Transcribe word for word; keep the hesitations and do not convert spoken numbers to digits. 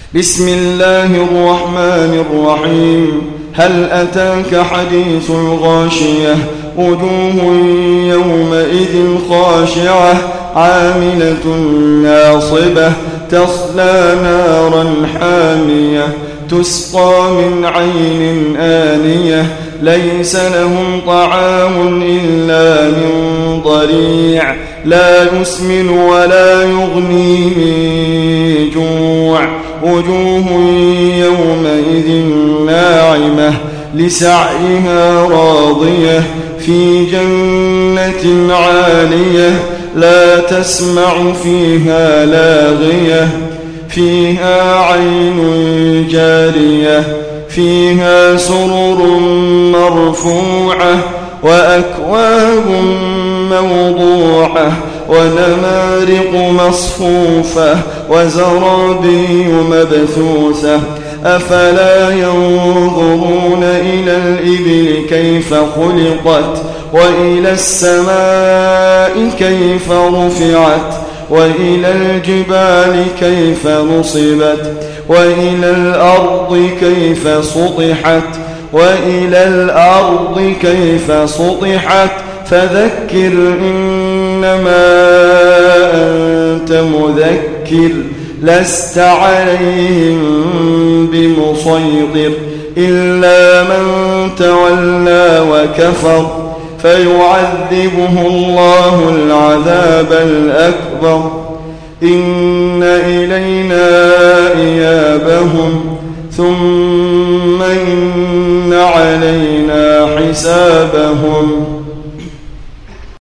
بسم الله الرحمن الرحيم. هل أتاك حديث الغاشية وجوه يومئذ خاشعة عاملة ناصبة تصلى نارا حامية تسقى من عين آنية ليس لهم طعام إلا من ضريع لا يسمن ولا يغني من جوع وجوه يومئذ ناعمة لسعيها راضية في جنة عالية لا تسمع فيها لاغية فيها عين جارية فيها سرر مرفوعة وأكواب موضوعة ونمارق مصفوفة وزرابي مبثوثة أفلا ينظرون إلى الإبل كيف خلقت وإلى السماء كيف رفعت وإلى الجبال كيف نصبت وإلى الأرض كيف سطحت وإلى الأرض كيف سطحت فذكر إنما أنت مذكر لست عليهم بمسيطر إلا من تولى وكفر فيعذبه الله العذاب الأكبر إن إلينا إيابهم ثم إن علينا حسابهم